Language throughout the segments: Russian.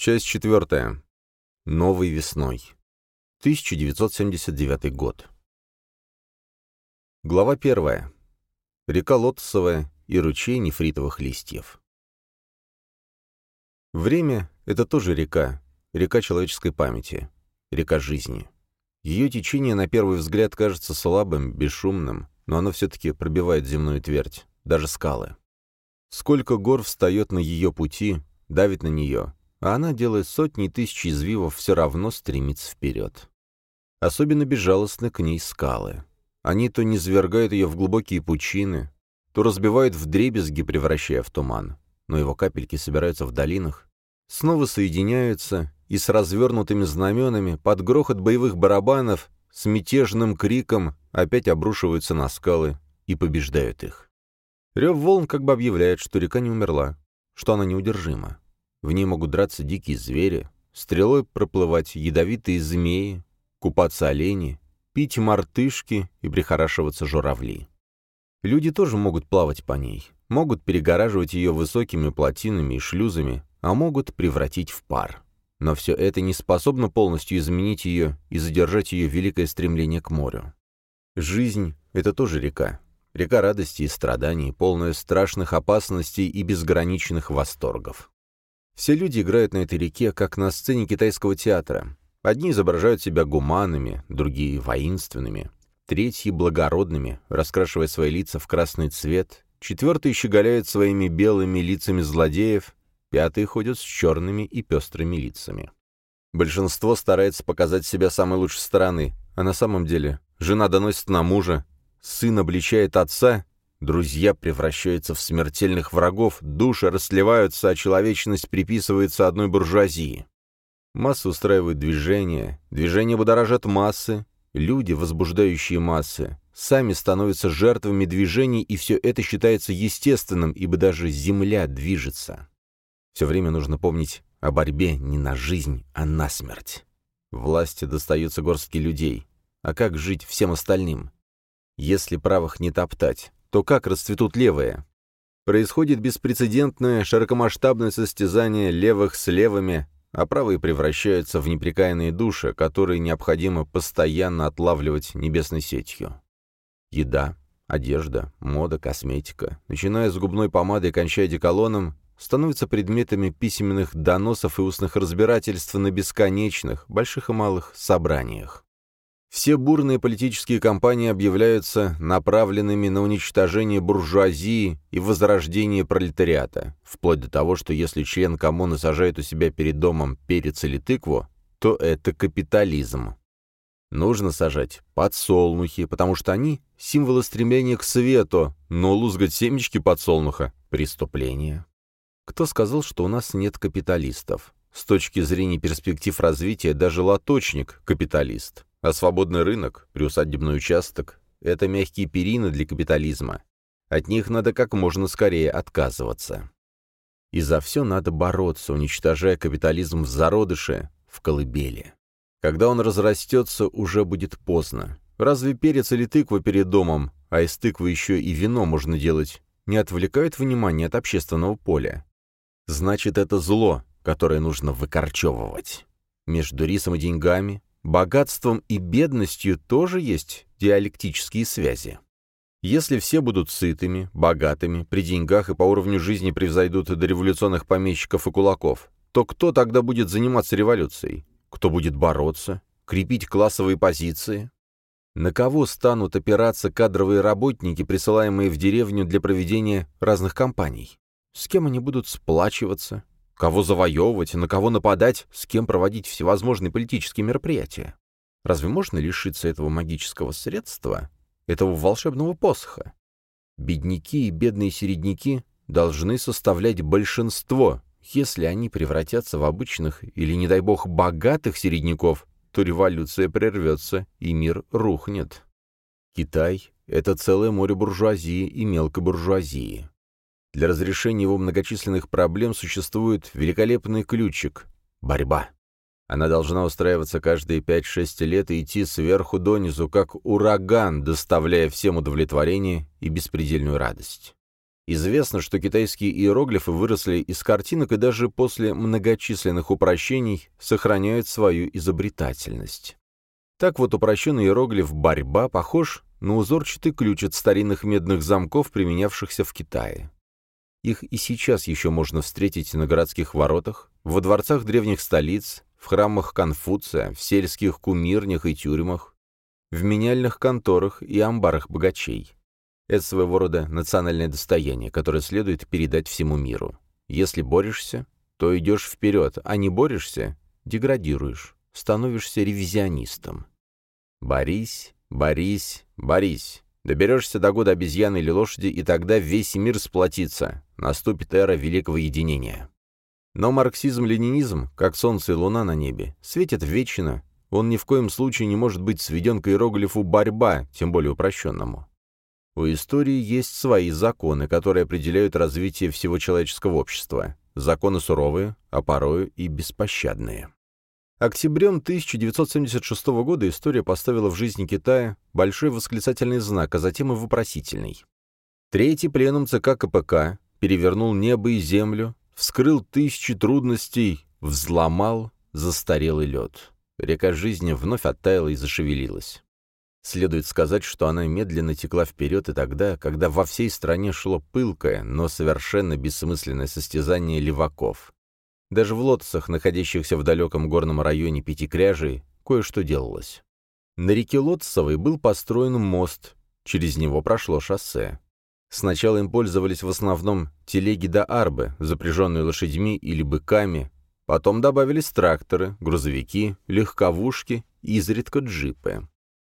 Часть 4. Новой весной. 1979 год. Глава 1. Река Лотосовая и ручей нефритовых листьев. Время — это тоже река, река человеческой памяти, река жизни. Ее течение на первый взгляд кажется слабым, бесшумным, но оно все-таки пробивает земную твердь, даже скалы. Сколько гор встает на ее пути, давит на нее, а она, делая сотни и тысячи извивов, все равно стремится вперед. Особенно безжалостны к ней скалы. Они то низвергают ее в глубокие пучины, то разбивают вдребезги, превращая в туман. Но его капельки собираются в долинах, снова соединяются и с развернутыми знаменами, под грохот боевых барабанов, с мятежным криком опять обрушиваются на скалы и побеждают их. Рев волн как бы объявляет, что река не умерла, что она неудержима. В ней могут драться дикие звери, стрелой проплывать ядовитые змеи, купаться олени, пить мартышки и прихорашиваться журавли. Люди тоже могут плавать по ней, могут перегораживать ее высокими плотинами и шлюзами, а могут превратить в пар. Но все это не способно полностью изменить ее и задержать ее великое стремление к морю. Жизнь — это тоже река. Река радости и страданий, полная страшных опасностей и безграничных восторгов. Все люди играют на этой реке, как на сцене китайского театра. Одни изображают себя гуманными, другие — воинственными, третьи — благородными, раскрашивая свои лица в красный цвет, четвертые щеголяют своими белыми лицами злодеев, пятые ходят с черными и пестрыми лицами. Большинство старается показать себя с самой лучшей стороны, а на самом деле жена доносит на мужа, сын обличает отца, друзья превращаются в смертельных врагов, души расслеваются, а человечность приписывается одной буржуазии. Массы устраивают движения, движения будоражат массы, люди, возбуждающие массы, сами становятся жертвами движений, и все это считается естественным, ибо даже земля движется. Все время нужно помнить о борьбе не на жизнь, а на смерть. Власти достаются горстке людей. А как жить всем остальным? Если правых не топтать, то как расцветут левые? Происходит беспрецедентное, широкомасштабное состязание левых с левыми, а правые превращаются в непрекаянные души, которые необходимо постоянно отлавливать небесной сетью. Еда, одежда, мода, косметика, начиная с губной помады и кончая одеколоном, становятся предметами письменных доносов и устных разбирательств на бесконечных, больших и малых собраниях. Все бурные политические кампании объявляются направленными на уничтожение буржуазии и возрождение пролетариата, вплоть до того, что если член коммуны сажает у себя перед домом перец или тыкву, то это капитализм. Нужно сажать подсолнухи, потому что они — символы стремления к свету, но лузгать семечки подсолнуха — преступление. Кто сказал, что у нас нет капиталистов? С точки зрения перспектив развития даже лоточник — капиталист. А свободный рынок, приусадебный участок — это мягкие перины для капитализма. От них надо как можно скорее отказываться. И за все надо бороться, уничтожая капитализм в зародыше, в колыбели. Когда он разрастется, уже будет поздно. Разве перец или тыква перед домом, а из тыквы еще и вино можно делать, не отвлекают внимание от общественного поля? Значит, это зло, которое нужно выкорчевывать. Между рисом и деньгами, богатством и бедностью тоже есть диалектические связи. Если все будут сытыми, богатыми, при деньгах и по уровню жизни превзойдут до революционных помещиков и кулаков, то кто тогда будет заниматься революцией? Кто будет бороться, крепить классовые позиции? На кого станут опираться кадровые работники, присылаемые в деревню для проведения разных кампаний? С кем они будут сплачиваться? Кого завоевывать, на кого нападать, с кем проводить всевозможные политические мероприятия? Разве можно лишиться этого магического средства, этого волшебного посоха? Бедняки и бедные середняки должны составлять большинство. Если они превратятся в обычных или, не дай бог, богатых середняков, то революция прервется и мир рухнет. Китай — это целое море буржуазии и мелкобуржуазии. Для разрешения его многочисленных проблем существует великолепный ключик — борьба. Она должна устраиваться каждые 5-6 лет и идти сверху донизу, как ураган, доставляя всем удовлетворение и беспредельную радость. Известно, что китайские иероглифы выросли из картинок и даже после многочисленных упрощений сохраняют свою изобретательность. Так вот, упрощенный иероглиф «борьба» похож на узорчатый ключ от старинных медных замков, применявшихся в Китае. Их и сейчас еще можно встретить на городских воротах, во дворцах древних столиц, в храмах Конфуция, в сельских кумирнях и тюрьмах, в меняльных конторах и амбарах богачей. Это своего рода национальное достояние, которое следует передать всему миру. Если борешься, то идешь вперед, а не борешься — деградируешь, становишься ревизионистом. Борись, борись, борись. Доберешься до года обезьяны или лошади, и тогда весь мир сплотится. Наступит эра великого единения. Но марксизм-ленинизм, как солнце и луна на небе, светит вечно. Он ни в коем случае не может быть сведен к иероглифу «борьба», тем более упрощенному. У истории есть свои законы, которые определяют развитие всего человеческого общества. Законы суровые, а порою и беспощадные. Октябрем 1976 года история поставила в жизни Китая большой восклицательный знак, а затем и вопросительный. Третий пленум ЦК КПК перевернул небо и землю, вскрыл тысячи трудностей, взломал застарелый лед. Река жизни вновь оттаяла и зашевелилась. Следует сказать, что она медленно текла вперед и тогда, когда во всей стране шло пылкое, но совершенно бессмысленное состязание леваков. Даже в Лотосах, находящихся в далеком горном районе Пятикряжей, кое-что делалось. На реке Лотосовой был построен мост, через него прошло шоссе. Сначала им пользовались в основном телеги до арбы, запряженные лошадьми или быками, потом добавились тракторы, грузовики, легковушки и изредка джипы.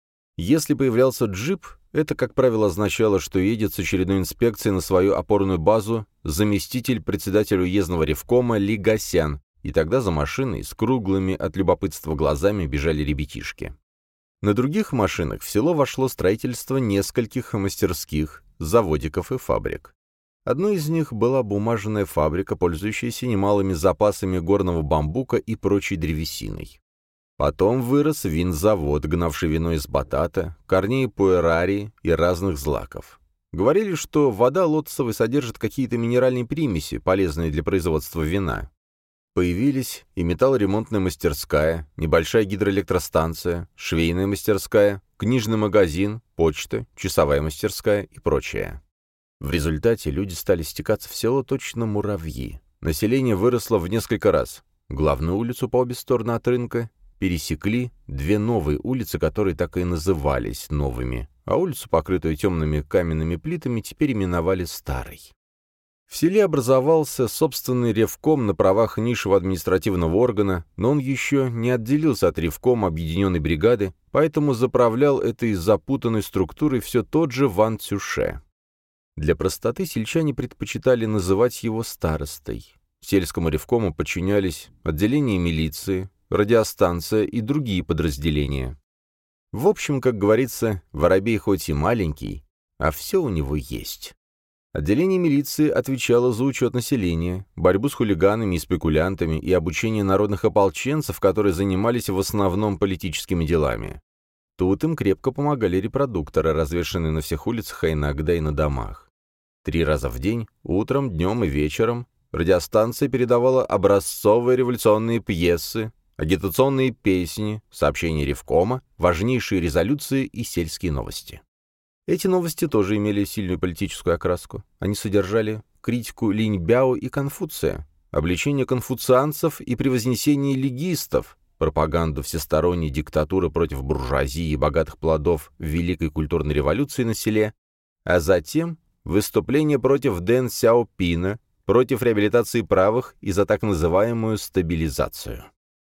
Если появлялся джип, это, как правило, означало, что едет с очередной инспекцией на свою опорную базу заместитель председателя уездного ревкома Ли Гасян, и тогда за машиной с круглыми от любопытства глазами бежали ребятишки. На других машинах в село вошло строительство нескольких мастерских, заводиков и фабрик. Одной из них была бумажная фабрика, пользующаяся немалыми запасами горного бамбука и прочей древесиной. Потом вырос винзавод, гнавший вино из батата, корней пуэрарии и разных злаков. Говорили, что вода лотосовой содержит какие-то минеральные примеси, полезные для производства вина. Появились и металлоремонтная мастерская, небольшая гидроэлектростанция, швейная мастерская, книжный магазин, почта, часовая мастерская и прочее. В результате люди стали стекаться в село точно муравьи. Население выросло в несколько раз. Главную улицу по обе стороны от рынка пересекли две новые улицы, которые так и назывались новыми, а улицу, покрытую темными каменными плитами, теперь именовали Старой. В селе образовался собственный ревком на правах низшего административного органа, но он еще не отделился от ревкома объединенной бригады, поэтому заправлял этой запутанной структурой все тот же Ван Цюше. Для простоты сельчане предпочитали называть его старостой. Сельскому ревкому подчинялись отделение милиции, радиостанция и другие подразделения. В общем, как говорится, воробей хоть и маленький, а все у него есть. Отделение милиции отвечало за учет населения, борьбу с хулиганами и спекулянтами и обучение народных ополченцев, которые занимались в основном политическими делами. Тут им крепко помогали репродукторы, развешанные на всех улицах, а иногда и на домах. 3 раза в день, утром, днем и вечером, радиостанция передавала образцовые революционные пьесы, агитационные песни, сообщения ревкома, важнейшие резолюции и сельские новости. Эти новости тоже имели сильную политическую окраску. Они содержали критику Линьбяо и Конфуция, обличение конфуцианцев и превознесение лигистов, пропаганду всесторонней диктатуры против буржуазии и богатых плодов Великой культурной революции на селе, а затем выступление против Дэн Сяопина, против реабилитации правых и за так называемую стабилизацию.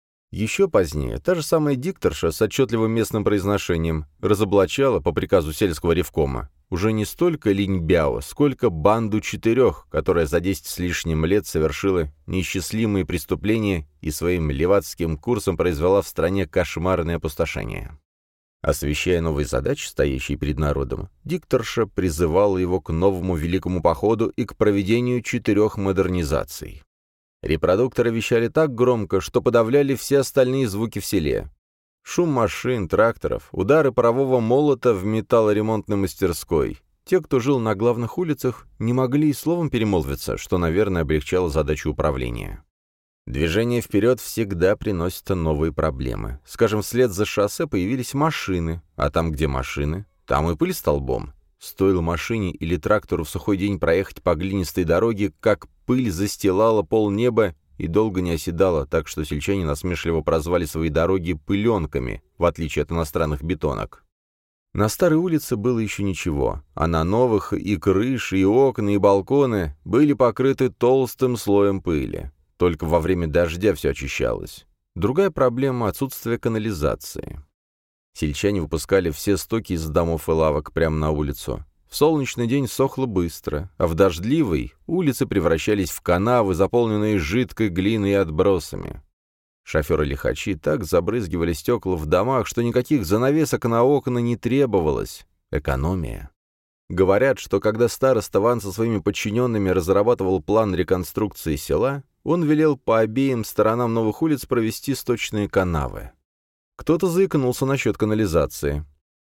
Еще позднее та же самая дикторша с отчетливым местным произношением разоблачала по приказу сельского ревкома уже не столько Линьбяо, сколько банду 4, которая за 10 с лишним лет совершила неисчислимые преступления и своим левацким курсом произвела в стране кошмарное опустошение. Освещая новые задачи, стоящие перед народом, дикторша призывала его к новому великому походу и к проведению 4 модернизаций. Репродукторы вещали так громко, что подавляли все остальные звуки в селе. Шум машин, тракторов, удары парового молота в металлоремонтной мастерской, Те, кто жил на главных улицах, не могли и словом перемолвиться, что, наверное, облегчало задачу управления. Движение вперед всегда приносит новые проблемы. Скажем, вслед за шоссе появились машины, а там, где машины, там и пыль столбом. Стоило машине или трактору в сухой день проехать по глинистой дороге, как пыль застилала полнеба и долго не оседала, так что сельчане насмешливо прозвали свои дороги «пыленками», в отличие от иностранных бетонок. На старой улице было еще ничего, а на новых и крыши, и окна, и балконы были покрыты толстым слоем пыли. Только во время дождя все очищалось. Другая проблема — отсутствие канализации. Сельчане выпускали все стоки из домов и лавок прямо на улицу. В солнечный день сохло быстро, а в дождливый улицы превращались в канавы, заполненные жидкой глиной и отбросами. Шоферы-лихачи так забрызгивали стекла в домах, что никаких занавесок на окна не требовалось. Экономия. Говорят, что когда староста Ван со своими подчиненными разрабатывал план реконструкции села, он велел по обеим сторонам новых улиц провести сточные канавы. Кто-то заикнулся насчет канализации.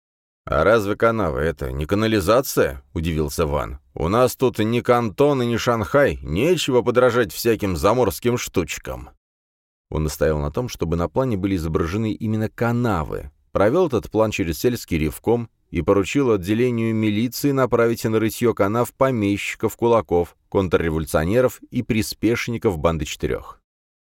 «А разве канавы — это не канализация?» — удивился Ван. «У нас тут ни Кантон и ни Шанхай, нечего подражать всяким заморским штучкам». Он настоял на том, чтобы на плане были изображены именно канавы, провел этот план через сельский ревком и поручил отделению милиции направить на рытье канав помещиков, кулаков, контрреволюционеров и приспешников банды четырех.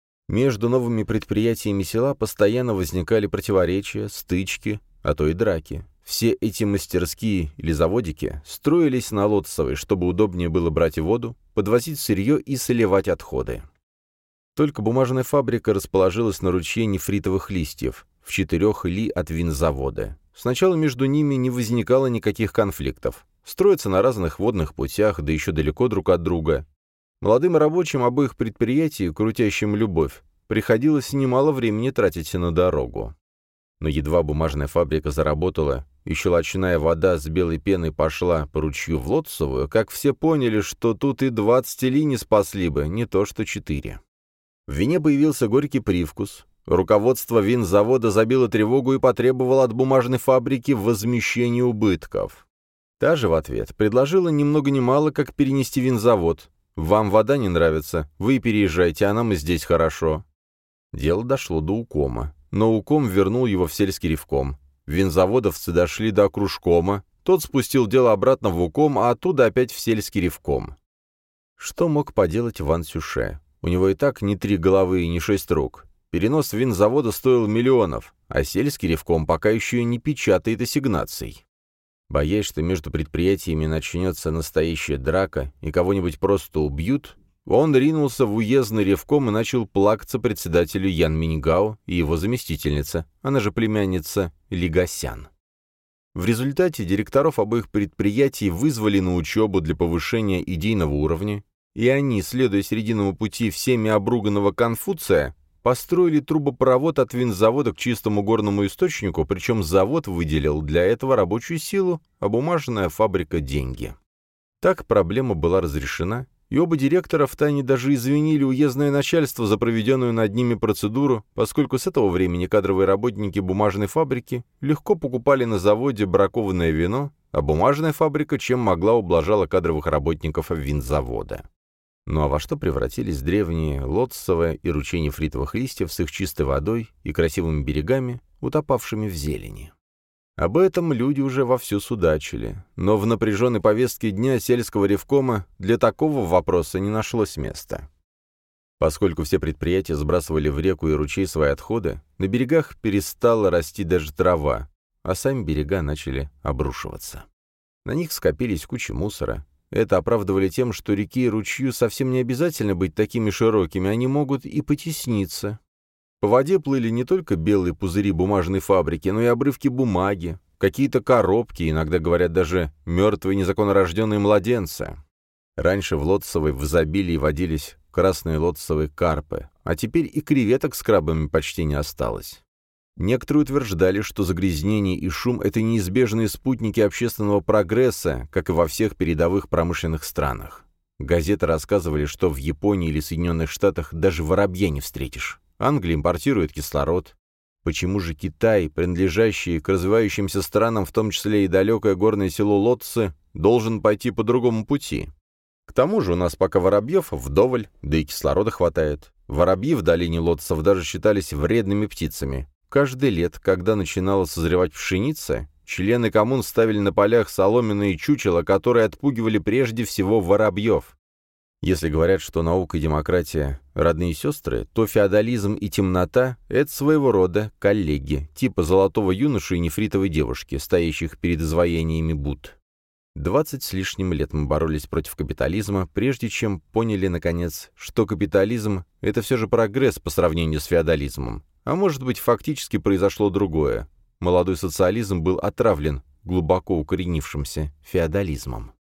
Между новыми предприятиями села постоянно возникали противоречия, стычки, а то и драки. Все эти мастерские или заводики строились на Лотосовой, чтобы удобнее было брать воду, подвозить сырье и соливать отходы. Только бумажная фабрика расположилась на ручье нефритовых листьев, в 4 ли от винзавода. Сначала между ними не возникало никаких конфликтов. Строятся на разных водных путях, да еще далеко друг от друга. Молодым рабочим обоих предприятий, крутящим любовь, приходилось немало времени тратить на дорогу. Но едва бумажная фабрика заработала, и щелочная вода с белой пеной пошла по ручью в Лотосовую, как все поняли, что тут и 20 ли не спасли бы, не то что 4. В вине появился горький привкус. Руководство винзавода забило тревогу и потребовало от бумажной фабрики возмещения убытков. Та же в ответ предложила ни много ни мало, как перенести винзавод. «Вам вода не нравится, вы переезжайте, а нам и здесь хорошо». Дело дошло до укома, но уком вернул его в сельский ревком. Винзаводовцы дошли до окружкома, тот спустил дело обратно в уком, а оттуда опять в сельский ревком. Что мог поделать Ван Сюше? У него и так не 3 головы и не 6 рук. Перенос винзавода стоил миллионов, а сельский ревком пока еще и не печатает ассигнаций. Боясь, что между предприятиями начнется настоящая драка и кого-нибудь просто убьют, он ринулся в уездный ревком и начал плакаться председателю Ян Миньгао и его заместительнице, она же племянница Ли Гасян. В результате директоров обоих предприятий вызвали на учебу для повышения идейного уровня, и они, следуя срединному пути всеми обруганного Конфуция, построили трубопровод от винзавода к чистому горному источнику, причем завод выделил для этого рабочую силу, а бумажная фабрика — деньги. Так проблема была разрешена, и оба директора втайне даже извинили уездное начальство за проведенную над ними процедуру, поскольку с этого времени кадровые работники бумажной фабрики легко покупали на заводе бракованное вино, а бумажная фабрика чем могла ублажала кадровых работников винзавода. Ну а во что превратились древние Лотосовая и ручей нефритовых листьев с их чистой водой и красивыми берегами, утопавшими в зелени? Об этом люди уже вовсю судачили, но в напряженной повестке дня сельского ревкома для такого вопроса не нашлось места. Поскольку все предприятия сбрасывали в реку и ручей свои отходы, на берегах перестала расти даже трава, а сами берега начали обрушиваться. На них скопились кучи мусора. Это оправдывали тем, что реке и ручью совсем не обязательно быть такими широкими, они могут и потесниться. По воде плыли не только белые пузыри бумажной фабрики, но и обрывки бумаги, какие-то коробки, иногда, говорят, даже мертвые незаконнорожденные младенцы. Раньше в Лотосовой в изобилии водились красные лотосовые карпы, а теперь и креветок с крабами почти не осталось. Некоторые утверждали, что загрязнение и шум — это неизбежные спутники общественного прогресса, как и во всех передовых промышленных странах. Газеты рассказывали, что в Японии или Соединенных Штатах даже воробья не встретишь. Англия импортирует кислород. Почему же Китай, принадлежащий к развивающимся странам, в том числе и далекое горное село Лотцы, должен пойти по другому пути? К тому же у нас пока воробьев вдоволь, да и кислорода хватает. Воробьи в долине Лотцев даже считались вредными птицами. Каждый лет, когда начинала созревать пшеница, члены коммун ставили на полях соломенные чучела, которые отпугивали прежде всего воробьев. Если говорят, что наука и демократия – родные сестры, то феодализм и темнота – это своего рода коллеги, типа золотого юноши и нефритовой девушки, стоящих перед изваяниями Будд. 20 с лишним лет мы боролись против капитализма, прежде чем поняли, наконец, что капитализм – это все же прогресс по сравнению с феодализмом. А может быть, фактически произошло другое. Молодой социализм был отравлен глубоко укоренившимся феодализмом.